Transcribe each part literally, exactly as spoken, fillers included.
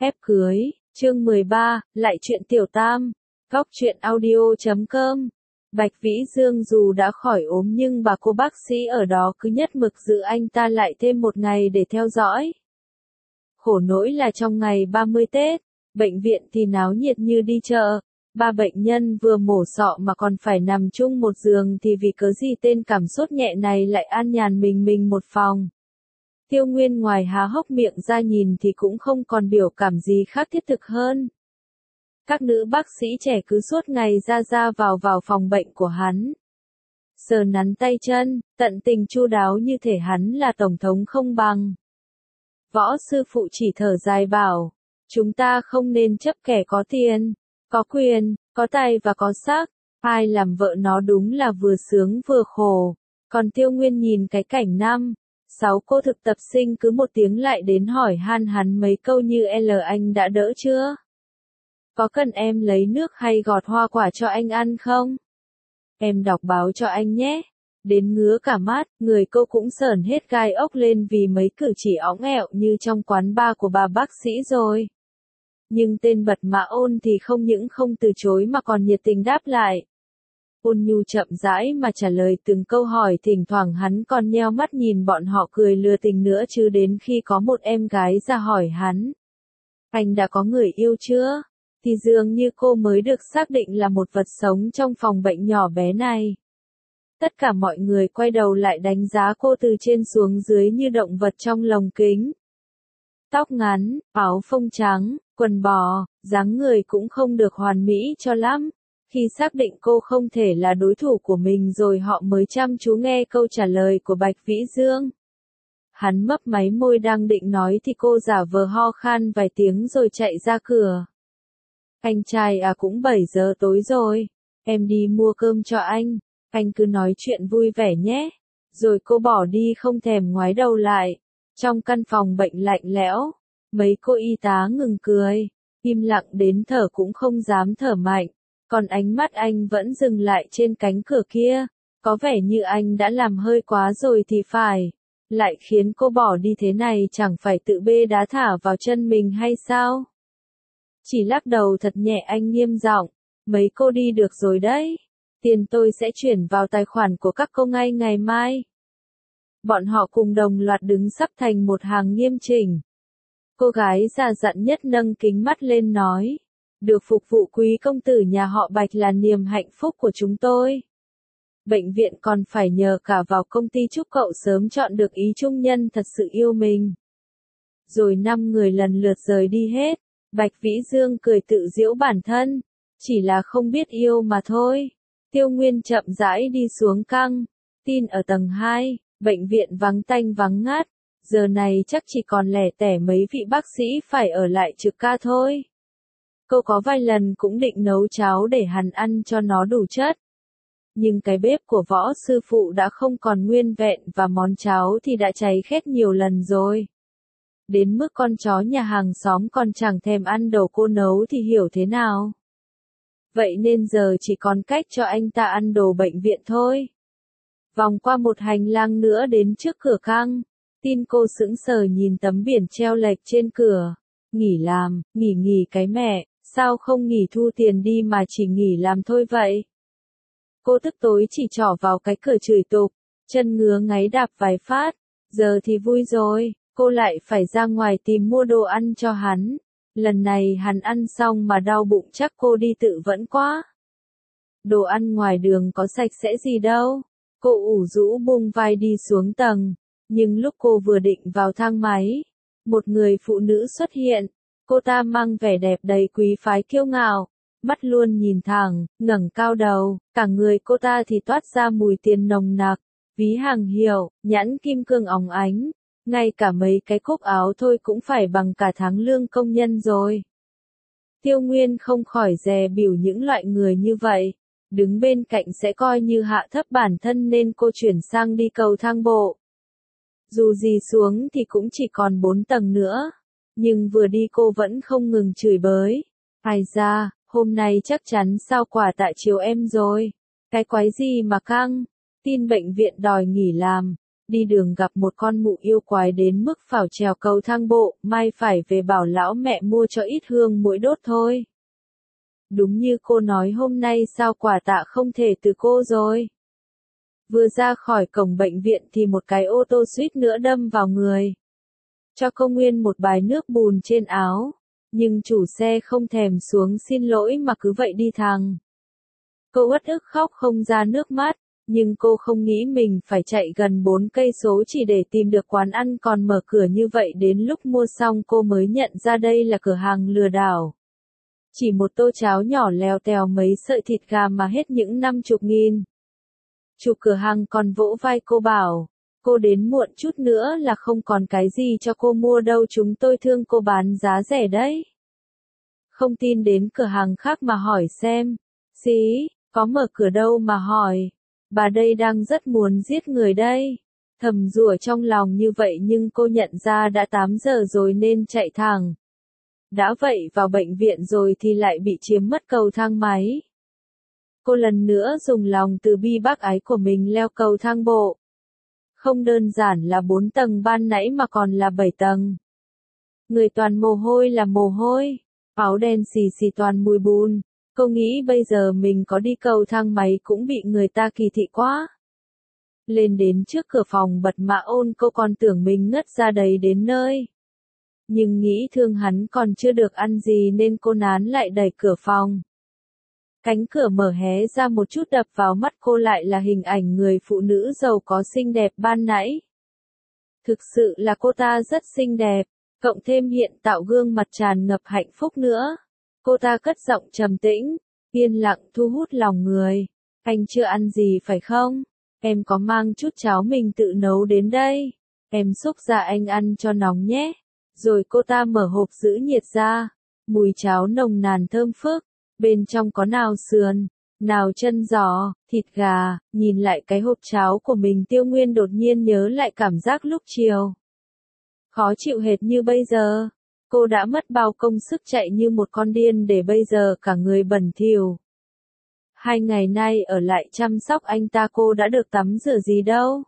Ép cưới, chương mười ba, lại chuyện tiểu tam, góc truyện audio chấm com. Bạch Vĩ Dương dù đã khỏi ốm nhưng bà cô bác sĩ ở đó cứ nhất mực giữ anh ta lại thêm một ngày để theo dõi. Khổ nỗi là trong ngày ba mươi Tết, bệnh viện thì náo nhiệt như đi chợ. Ba bệnh nhân vừa mổ sọ mà còn phải nằm chung một giường thì vì cớ gì tên cảm sốt nhẹ này lại an nhàn mình mình một phòng. Tiêu Nguyên ngoài há hốc miệng ra nhìn thì cũng không còn biểu cảm gì khác thiết thực hơn. Các nữ bác sĩ trẻ cứ suốt ngày ra ra vào vào phòng bệnh của hắn. Sờ nắn tay chân, tận tình chu đáo như thể hắn là tổng thống không bằng. Võ sư phụ chỉ thở dài bảo, chúng ta không nên chấp kẻ có tiền, có quyền, có tài và có sắc, ai làm vợ nó đúng là vừa sướng vừa khổ. Còn Tiêu Nguyên nhìn cái cảnh năm, sáu cô thực tập sinh cứ một tiếng lại đến hỏi han hắn mấy câu như L anh đã đỡ chưa? Có cần em lấy nước hay gọt hoa quả cho anh ăn không? Em đọc báo cho anh nhé. Đến ngứa cả mắt, người cô cũng sởn hết gai ốc lên vì mấy cử chỉ óng ẹo như trong quán bar của bà bác sĩ rồi. Nhưng tên Bật Mã Ôn thì không những không từ chối mà còn nhiệt tình đáp lại. Ôn nhu chậm rãi mà trả lời từng câu hỏi, thỉnh thoảng hắn còn nheo mắt nhìn bọn họ cười lừa tình nữa, chứ đến khi có một em gái ra hỏi hắn, anh đã có người yêu chưa? Thì dường như cô mới được xác định là một vật sống trong phòng bệnh nhỏ bé này. Tất cả mọi người quay đầu lại đánh giá cô từ trên xuống dưới như động vật trong lồng kính. Tóc ngắn, áo phông trắng, quần bò, dáng người cũng không được hoàn mỹ cho lắm. Khi xác định cô không thể là đối thủ của mình rồi họ mới chăm chú nghe câu trả lời của Bạch Vĩ Dương. Hắn mấp máy môi đang định nói thì cô giả vờ ho khan vài tiếng rồi chạy ra cửa. Anh trai à, cũng bảy giờ tối rồi, em đi mua cơm cho anh, anh cứ nói chuyện vui vẻ nhé. Rồi cô bỏ đi không thèm ngoái đầu lại. Trong căn phòng bệnh lạnh lẽo, mấy cô y tá ngừng cười, im lặng đến thở cũng không dám thở mạnh. Còn ánh mắt anh vẫn dừng lại trên cánh cửa kia, có vẻ như anh đã làm hơi quá rồi thì phải. Lại khiến cô bỏ đi thế này chẳng phải tự bê đá thả vào chân mình hay sao? Chỉ lắc đầu thật nhẹ anh nghiêm giọng, mấy cô đi được rồi đấy. Tiền tôi sẽ chuyển vào tài khoản của các cô ngay ngày mai. Bọn họ cùng đồng loạt đứng sắp thành một hàng nghiêm chỉnh. Cô gái già dặn nhất nâng kính mắt lên nói, được phục vụ quý công tử nhà họ Bạch là niềm hạnh phúc của chúng tôi. Bệnh viện còn phải nhờ cả vào công ty chúc cậu sớm chọn được ý trung nhân thật sự yêu mình. Rồi năm người lần lượt rời đi hết. Bạch Vĩ Dương cười tự giễu bản thân, chỉ là không biết yêu mà thôi. Tiêu Nguyên chậm rãi đi xuống căng tin ở tầng hai, bệnh viện vắng tanh vắng ngát, giờ này chắc chỉ còn lẻ tẻ mấy vị bác sĩ phải ở lại trực ca thôi. Cô có vài lần cũng định nấu cháo để hắn ăn cho nó đủ chất. Nhưng cái bếp của võ sư phụ đã không còn nguyên vẹn và món cháo thì đã cháy khét nhiều lần rồi. Đến mức con chó nhà hàng xóm còn chẳng thèm ăn đồ cô nấu thì hiểu thế nào. Vậy nên giờ chỉ còn cách cho anh ta ăn đồ bệnh viện thôi. Vòng qua một hành lang nữa đến trước cửa căng, tin cô sững sờ nhìn tấm biển treo lệch trên cửa. Nghỉ làm, nghỉ nghỉ cái mẹ, sao không nghỉ thu tiền đi mà chỉ nghỉ làm thôi vậy? Cô tức tối chỉ trỏ vào cái cửa chửi tục, chân ngứa ngáy đạp vài phát. Giờ thì vui rồi, cô lại phải ra ngoài tìm mua đồ ăn cho hắn. Lần này hắn ăn xong mà đau bụng chắc cô đi tự vẫn quá. Đồ ăn ngoài đường có sạch sẽ gì đâu. Cô ủ rũ buông vai đi xuống tầng. Nhưng lúc cô vừa định vào thang máy, một người phụ nữ xuất hiện. Cô ta mang vẻ đẹp đầy quý phái kiêu ngạo, mắt luôn nhìn thẳng, ngẩng cao đầu, cả người cô ta thì toát ra mùi tiền nồng nặc, ví hàng hiệu, nhãn kim cương óng ánh, ngay cả mấy cái cúc áo thôi cũng phải bằng cả tháng lương công nhân rồi. Tiêu Nguyên không khỏi dè bỉu những loại người như vậy, đứng bên cạnh sẽ coi như hạ thấp bản thân nên cô chuyển sang đi cầu thang bộ. Dù gì xuống thì cũng chỉ còn bốn tầng nữa. Nhưng vừa đi cô vẫn không ngừng chửi bới. Ai da, hôm nay chắc chắn sao quả tại chiều em rồi. Cái quái gì mà căng, tin bệnh viện đòi nghỉ làm. đi đường gặp một con mụ yêu quái đến mức phảo trèo cầu thang bộ, may phải về bảo lão mẹ mua cho ít hương muỗi đốt thôi. Đúng như cô nói hôm nay sao quà tạ không thể từ cô rồi. Vừa ra khỏi cổng bệnh viện thì một cái ô tô suýt nữa đâm vào người. Cho cô nguyên một bài nước bùn trên áo, nhưng chủ xe không thèm xuống xin lỗi mà cứ vậy đi thẳng. Cô uất ức khóc không ra nước mắt, nhưng cô không nghĩ mình phải chạy gần bốn cây số chỉ để tìm được quán ăn còn mở cửa như vậy. Đến lúc mua xong cô mới nhận ra đây là cửa hàng lừa đảo. Chỉ một tô cháo nhỏ lèo tèo mấy sợi thịt gà mà hết những năm chục nghìn. Chủ cửa hàng còn vỗ vai cô bảo, cô đến muộn chút nữa là không còn cái gì cho cô mua đâu, chúng tôi thương cô bán giá rẻ đấy. Không tin đến cửa hàng khác mà hỏi xem. Xí, có mở cửa đâu mà hỏi. Bà đây đang rất muốn giết người đây. Thầm rủa trong lòng như vậy nhưng cô nhận ra đã tám giờ rồi nên chạy thẳng. Đã vậy vào bệnh viện rồi thì lại bị chiếm mất cầu thang máy. Cô lần nữa dùng lòng từ bi bác ái của mình leo cầu thang bộ. Không đơn giản là bốn tầng ban nãy mà còn là bảy tầng. Người toàn mồ hôi là mồ hôi, áo đen xì xì toàn mùi bùn. Cô nghĩ bây giờ mình có đi cầu thang máy cũng bị người ta kỳ thị quá. Lên đến trước cửa phòng bật mã ôn cô còn tưởng mình ngất ra đấy đến nơi. Nhưng nghĩ thương hắn còn chưa được ăn gì nên cô nán lại đẩy cửa phòng. Cánh cửa mở hé ra một chút, đập vào mắt cô lại là hình ảnh người phụ nữ giàu có xinh đẹp ban nãy. Thực sự là cô ta rất xinh đẹp, cộng thêm hiện tạo gương mặt tràn ngập hạnh phúc nữa. Cô ta cất giọng trầm tĩnh, yên lặng thu hút lòng người. Anh chưa ăn gì phải không? Em có mang chút cháo mình tự nấu đến đây. Em xúc ra anh ăn cho nóng nhé. Rồi cô ta mở hộp giữ nhiệt ra. Mùi cháo nồng nàn thơm phức. Bên trong có nào sườn, nào chân giò, thịt gà. Nhìn lại cái hộp cháo của mình, Tiêu Nguyên đột nhiên nhớ lại cảm giác lúc chiều. Khó chịu hệt như bây giờ. Cô đã mất bao công sức chạy như một con điên để bây giờ cả người bẩn thỉu. Hai ngày nay ở lại chăm sóc anh ta cô đã được tắm rửa gì đâu.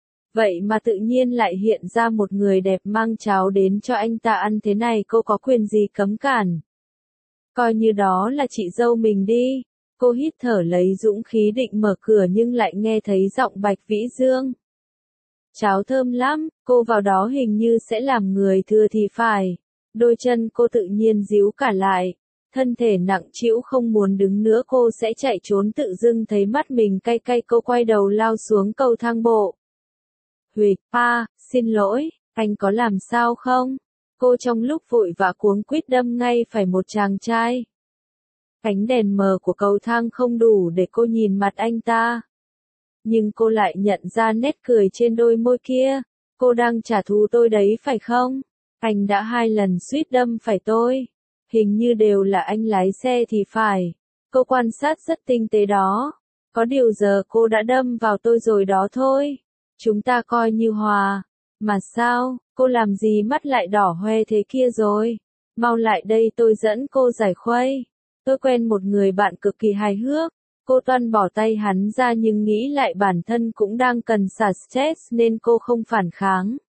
Vậy mà tự nhiên lại hiện ra một người đẹp mang cháo đến cho anh ta ăn thế này, cô có quyền gì cấm cản. Coi như đó là chị dâu mình đi. Cô hít thở lấy dũng khí định mở cửa nhưng lại nghe thấy giọng Bạch Vĩ Dương. Cháo thơm lắm, cô vào đó hình như sẽ làm người thừa thì phải. Đôi chân cô tự nhiên díu cả lại. Thân thể nặng trĩu không muốn đứng nữa, cô sẽ chạy trốn, tự dưng thấy mắt mình cay cay, cô quay đầu lao xuống cầu thang bộ. Huỵch, pa, xin lỗi, anh có làm sao không? Cô trong lúc vội vã cuống quýt đâm ngay phải một chàng trai. Ánh đèn mờ của cầu thang không đủ để cô nhìn mặt anh ta. Nhưng cô lại nhận ra nét cười trên đôi môi kia. Cô đang trả thù tôi đấy phải không? Anh đã hai lần suýt đâm phải tôi. Hình như đều là anh lái xe thì phải. Cô quan sát rất tinh tế đó. Có điều giờ cô đã đâm vào tôi rồi đó thôi. Chúng ta coi như hòa. Mà sao, cô làm gì mắt lại đỏ hoe thế kia rồi? Mau lại đây tôi dẫn cô giải khuây. Tôi quen một người bạn cực kỳ hài hước. Cô toan bỏ tay hắn ra nhưng nghĩ lại bản thân cũng đang cần xả stress nên cô không phản kháng.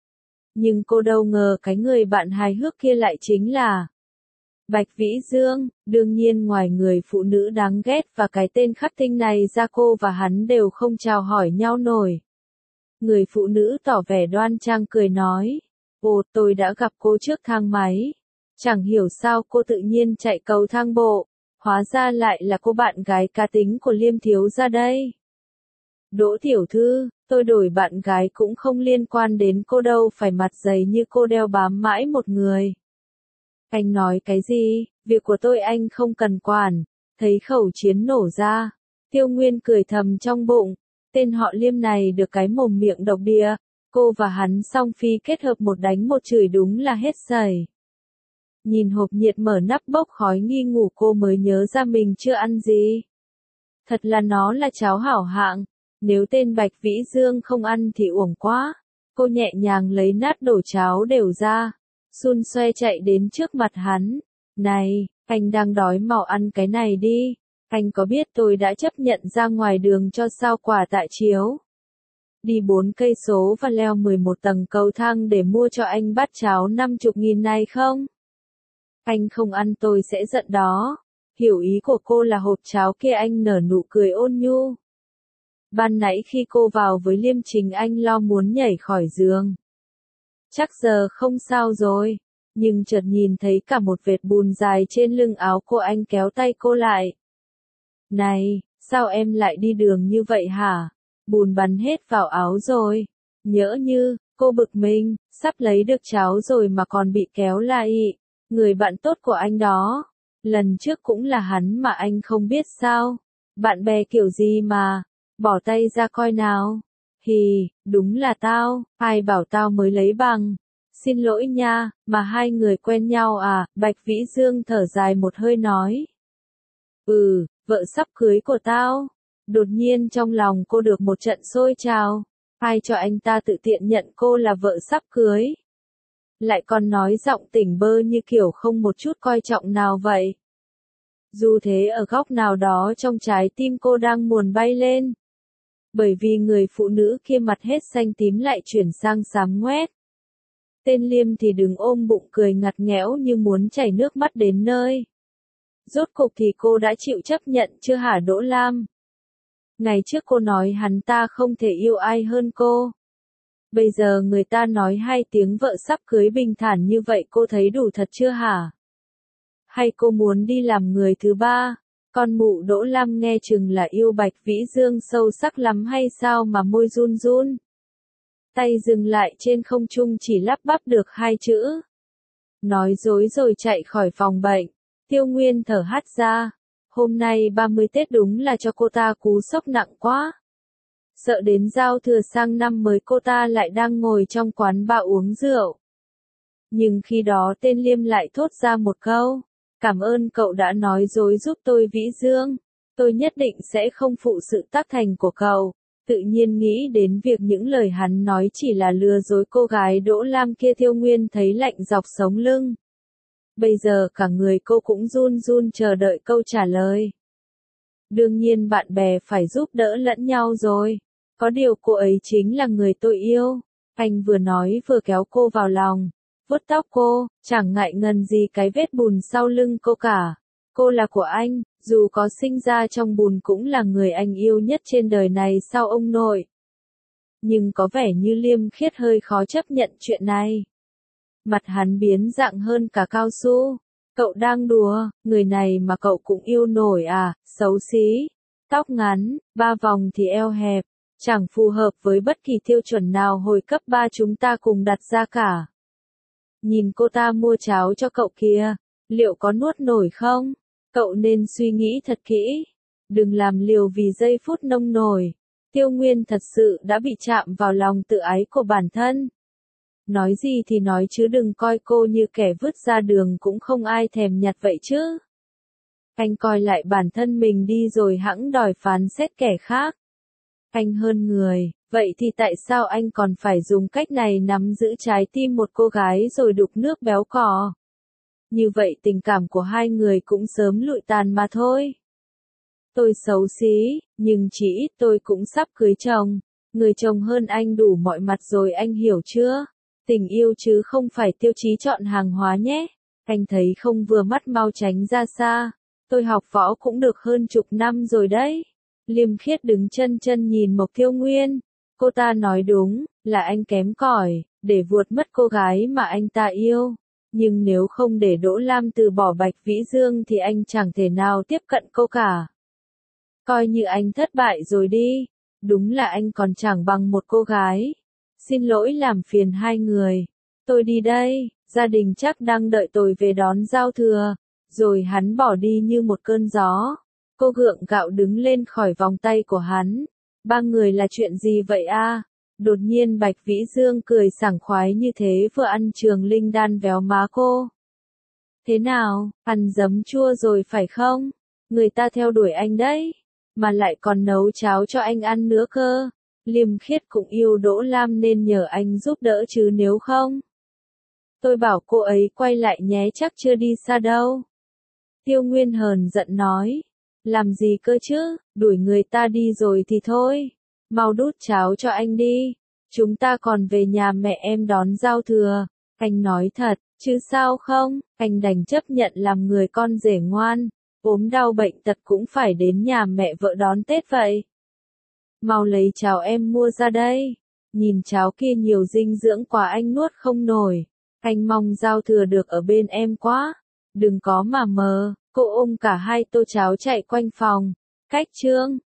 Nhưng cô đâu ngờ cái người bạn hài hước kia lại chính là Bạch Vĩ Dương. Đương nhiên ngoài người phụ nữ đáng ghét và cái tên khắc tinh này ra, cô và hắn đều không chào hỏi nhau nổi. Người phụ nữ tỏ vẻ đoan trang cười nói, ồ, tôi đã gặp cô trước thang máy. Chẳng hiểu sao cô tự nhiên chạy cầu thang bộ. Hóa ra lại là cô bạn gái cá tính của Liêm thiếu gia đây. Đỗ tiểu thư, tôi đổi bạn gái cũng không liên quan đến cô đâu, phải mặt dày như cô đeo bám mãi một người. Anh nói cái gì, việc của tôi anh không cần quản. Thấy khẩu chiến nổ ra, Tiêu Nguyên cười thầm trong bụng, tên họ Liêm này được cái mồm miệng độc địa, cô và hắn song phi kết hợp một đánh một chửi đúng là hết sẩy. Nhìn hộp nhiệt mở nắp bốc khói nghi ngủ, cô mới nhớ ra mình chưa ăn gì. Thật là nó là cháo hảo hạng, nếu tên Bạch Vĩ Dương không ăn thì uổng quá. Cô nhẹ nhàng lấy nát đổ cháo đều ra, xun xoe chạy đến trước mặt hắn. Này, anh đang đói, mau ăn cái này đi. Anh có biết tôi đã chấp nhận ra ngoài đường cho sao quà tạ chiếu. đi bốn cây số và leo mười một tầng cầu thang để mua cho anh bát cháo năm chục nghìn này không? Anh không ăn tôi sẽ giận đó. Hiểu ý của cô là hộp cháo kia. Anh nở nụ cười ôn nhu. Ban nãy khi cô vào với Liêm Trình anh lo muốn nhảy khỏi giường. Chắc giờ không sao rồi. Nhưng chợt nhìn thấy cả một vệt bùn dài trên lưng áo cô, anh kéo tay cô lại. Này, sao em lại đi đường như vậy hả? Bùn bắn hết vào áo rồi. Nhỡ như, cô bực mình, sắp lấy được cháo rồi mà còn bị kéo lại. Người bạn tốt của anh đó. Lần trước cũng là hắn mà anh không biết sao. Bạn bè kiểu gì mà. Bỏ tay ra coi nào. Hì, đúng là tao, ai bảo tao mới lấy bằng. Xin lỗi nha, mà hai người quen nhau à? Bạch Vĩ Dương thở dài một hơi nói. Ừ, vợ sắp cưới của tao. Đột nhiên trong lòng cô được một trận sôi trào. Ai cho anh ta tự tiện nhận cô là vợ sắp cưới? Lại còn nói giọng tỉnh bơ như kiểu không một chút coi trọng nào vậy. Dù thế ở góc nào đó trong trái tim cô đang muốn bay lên. Bởi vì người phụ nữ kia mặt hết xanh tím lại chuyển sang xám ngoét. Tên Liêm thì đứng ôm bụng cười ngặt nghẽo như muốn chảy nước mắt đến nơi. Rốt cục thì cô đã chịu chấp nhận chưa hả Đỗ Lam? Ngày trước cô nói hắn ta không thể yêu ai hơn cô. Bây giờ người ta nói hai tiếng vợ sắp cưới bình thản như vậy, cô thấy đủ thật chưa hả? Hay cô muốn đi làm người thứ ba? Con mụ Đỗ Lam nghe chừng là yêu Bạch Vĩ Dương sâu sắc lắm hay sao mà môi run run. Tay dừng lại trên không trung chỉ lắp bắp được hai chữ. Nói dối rồi chạy khỏi phòng bệnh. Tiêu Nguyên thở hắt ra. Hôm nay ba mươi Tết đúng là cho cô ta cú sốc nặng quá. Sợ đến giao thừa sang năm mới cô ta lại đang ngồi trong quán bar uống rượu. Nhưng khi đó tên Liêm lại thốt ra một câu. Cảm ơn cậu đã nói dối giúp tôi Vĩ Dương. Tôi nhất định sẽ không phụ sự tác thành của cậu. Tự nhiên nghĩ đến việc những lời hắn nói chỉ là lừa dối cô gái Đỗ Lam kia, Tiêu Nguyên thấy lạnh dọc sống lưng. Bây giờ cả người cô cũng run run chờ đợi câu trả lời. Đương nhiên bạn bè phải giúp đỡ lẫn nhau rồi. Có điều cô ấy chính là người tôi yêu. Anh vừa nói vừa kéo cô vào lòng. Vuốt tóc cô, chẳng ngại ngần gì cái vết bùn sau lưng cô cả. Cô là của anh, dù có sinh ra trong bùn cũng là người anh yêu nhất trên đời này sao ông nội. Nhưng có vẻ như Liêm Khiết hơi khó chấp nhận chuyện này. Mặt hắn biến dạng hơn cả cao su. Cậu đang đùa, người này mà cậu cũng yêu nổi à? Xấu xí, tóc ngắn, ba vòng thì eo hẹp, chẳng phù hợp với bất kỳ tiêu chuẩn nào hồi cấp ba chúng ta cùng đặt ra cả. Nhìn cô ta mua cháo cho cậu kìa, liệu có nuốt nổi không? Cậu nên suy nghĩ thật kỹ. Đừng làm liều vì giây phút nông nổi. Tiêu Nguyên thật sự đã bị chạm vào lòng tự ái của bản thân. Nói gì thì nói chứ đừng coi cô như kẻ vứt ra đường cũng không ai thèm nhặt vậy chứ. Anh coi lại bản thân mình đi rồi hẵng đòi phán xét kẻ khác. Anh hơn người, vậy thì tại sao anh còn phải dùng cách này nắm giữ trái tim một cô gái rồi đục nước béo cò? Như vậy tình cảm của hai người cũng sớm lụi tàn mà thôi. Tôi xấu xí, nhưng chỉ ít tôi cũng sắp cưới chồng. Người chồng hơn anh đủ mọi mặt rồi, anh hiểu chưa? Tình yêu chứ không phải tiêu chí chọn hàng hóa nhé. Anh thấy không vừa mắt mau tránh ra xa. Tôi học võ cũng được hơn chục năm rồi đấy. Liêm Khiết đứng chân chân nhìn Mộc Tiêu Nguyên. Cô ta nói đúng, là anh kém cỏi, để vuột mất cô gái mà anh ta yêu. Nhưng nếu không để Đỗ Lam từ bỏ Bạch Vĩ Dương thì anh chẳng thể nào tiếp cận cô cả. Coi như anh thất bại rồi đi. Đúng là anh còn chẳng bằng một cô gái. Xin lỗi làm phiền hai người. Tôi đi đây, gia đình chắc đang đợi tôi về đón giao thừa. Rồi hắn bỏ đi như một cơn gió. Cô gượng gạo đứng lên khỏi vòng tay của hắn. Ba người là chuyện gì vậy a? Đột nhiên Bạch Vĩ Dương cười sảng khoái như thế vừa ăn trường linh đan véo má cô. Thế nào, ăn giấm chua rồi phải không? Người ta theo đuổi anh đấy. Mà lại còn nấu cháo cho anh ăn nữa cơ. Liêm Khiết cũng yêu Đỗ Lam nên nhờ anh giúp đỡ chứ nếu không. Tôi bảo cô ấy quay lại nhé, chắc chưa đi xa đâu. Tiêu Nguyên hờn giận nói. Làm gì cơ chứ, đuổi người ta đi rồi thì thôi. Mau đút cháo cho anh đi. Chúng ta còn về nhà mẹ em đón giao thừa. Anh nói thật, chứ sao không, anh đành chấp nhận làm người con rể ngoan. Ốm đau bệnh tật cũng phải đến nhà mẹ vợ đón Tết vậy. Mau lấy cháo em mua ra đây. Nhìn cháo kia nhiều dinh dưỡng quá anh nuốt không nổi. Anh mong giao thừa được ở bên em quá. Đừng có mà mờ. Cô ôm cả hai tô cháo chạy quanh phòng. Cách Trương.